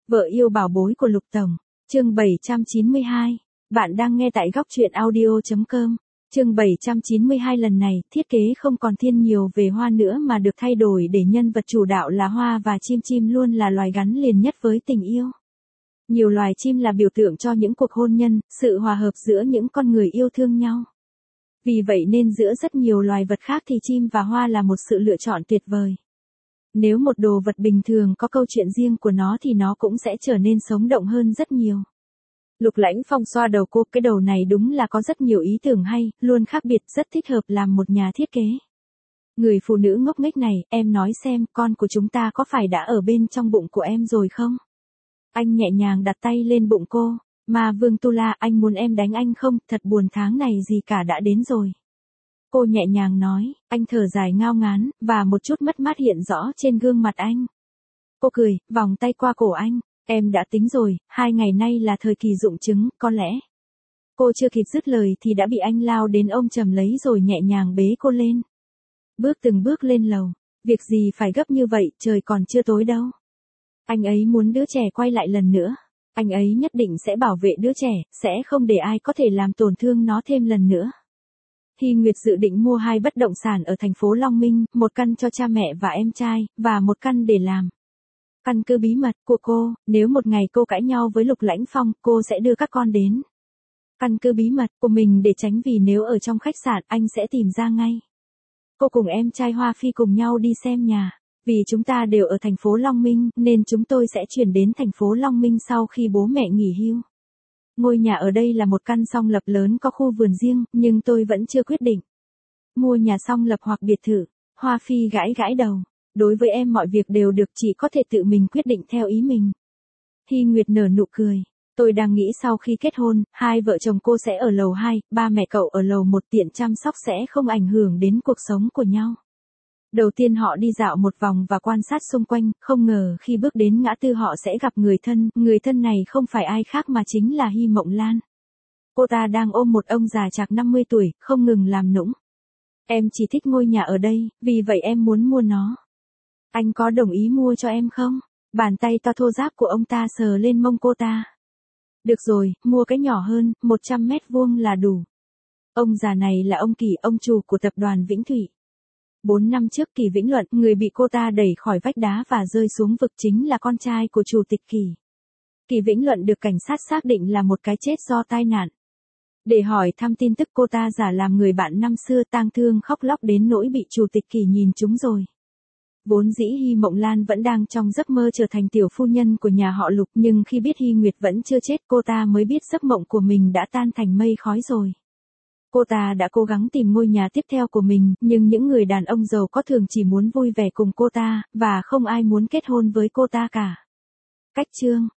Vợ yêu bảo bối của Lục Tổng. Chương 792. Bạn đang nghe tại góc truyện audio.com. Chương 792 lần này, thiết kế không còn thiên nhiều về hoa nữa mà được thay đổi để nhân vật chủ đạo là hoa và chim luôn là loài gắn liền nhất với tình yêu. Nhiều loài chim là biểu tượng cho những cuộc hôn nhân, sự hòa hợp giữa những con người yêu thương nhau. Vì vậy nên giữa rất nhiều loài vật khác thì chim và hoa là một sự lựa chọn tuyệt vời. Nếu một đồ vật bình thường có câu chuyện riêng của nó thì nó cũng sẽ trở nên sống động hơn rất nhiều. Lục Lãnh Phong xoa đầu cô, cái đầu này đúng là có rất nhiều ý tưởng hay, luôn khác biệt, rất thích hợp làm một nhà thiết kế. Người phụ nữ ngốc nghếch này, em nói xem, con của chúng ta có phải đã ở bên trong bụng của em rồi không? Anh nhẹ nhàng đặt tay lên bụng cô, mà Vương Tu La, anh muốn em đánh anh không, thật buồn, tháng này gì cả đã đến rồi. Cô nhẹ nhàng nói, anh thở dài ngao ngán, và một chút mất mát hiện rõ trên gương mặt anh. Cô cười, vòng tay qua cổ anh, em đã tính rồi, 2 ngày nay là thời kỳ rụng trứng, có lẽ. Cô chưa kịp dứt lời thì đã bị anh lao đến ôm chầm lấy rồi nhẹ nhàng bế cô lên. Bước từng bước lên lầu, việc gì phải gấp như vậy, trời còn chưa tối đâu. Anh ấy muốn đứa trẻ quay lại lần nữa. Anh ấy nhất định sẽ bảo vệ đứa trẻ, sẽ không để ai có thể làm tổn thương nó thêm lần nữa. Hy Nguyệt dự định mua 2 bất động sản ở thành phố Long Minh, một căn cho cha mẹ và em trai, và một căn để làm căn cứ bí mật của cô, nếu một ngày cô cãi nhau với Lục Lãnh Phong, cô sẽ đưa các con đến căn cứ bí mật của mình để tránh, vì nếu ở trong khách sạn anh sẽ tìm ra ngay. Cô cùng em trai Hoa Phi cùng nhau đi xem nhà, vì chúng ta đều ở thành phố Long Minh, nên chúng tôi sẽ chuyển đến thành phố Long Minh sau khi bố mẹ nghỉ hưu. Ngôi nhà ở đây là một căn song lập lớn có khu vườn riêng, nhưng tôi vẫn chưa quyết định mua nhà song lập hoặc biệt thự. Hoa Phi gãi gãi đầu. Đối với em mọi việc đều được, chỉ có thể tự mình quyết định theo ý mình. Hy Nguyệt nở nụ cười. Tôi đang nghĩ sau khi kết hôn, 2 vợ chồng cô sẽ ở lầu 2, ba mẹ cậu ở lầu 1, tiện chăm sóc sẽ không ảnh hưởng đến cuộc sống của nhau. Đầu tiên họ đi dạo một vòng và quan sát xung quanh, không ngờ khi bước đến ngã tư họ sẽ gặp người thân này không phải ai khác mà chính là Hy Mộng Lan. Cô ta đang ôm một ông già chạc 50 tuổi, không ngừng làm nũng. Em chỉ thích ngôi nhà ở đây, vì vậy em muốn mua nó. Anh có đồng ý mua cho em không? Bàn tay to thô ráp của ông ta sờ lên mông cô ta. Được rồi, mua cái nhỏ hơn, 100 mét vuông là đủ. Ông già này là ông Kỳ, ông chủ của tập đoàn Vĩnh Thụy. 4 năm trước Kỳ Vĩnh Luận, người bị cô ta đẩy khỏi vách đá và rơi xuống vực chính là con trai của chủ tịch Kỳ. Kỳ Vĩnh Luận được cảnh sát xác định là một cái chết do tai nạn. Để hỏi thăm tin tức, cô ta giả làm người bạn năm xưa, tang thương khóc lóc đến nỗi bị chủ tịch Kỳ nhìn trúng rồi. Vốn dĩ Hy Mộng Lan vẫn đang trong giấc mơ trở thành tiểu phu nhân của nhà họ Lục, nhưng khi biết Hy Nguyệt vẫn chưa chết, cô ta mới biết giấc mộng của mình đã tan thành mây khói rồi. Cô ta đã cố gắng tìm ngôi nhà tiếp theo của mình, nhưng những người đàn ông giàu có thường chỉ muốn vui vẻ cùng cô ta, và không ai muốn kết hôn với cô ta cả. Cách chương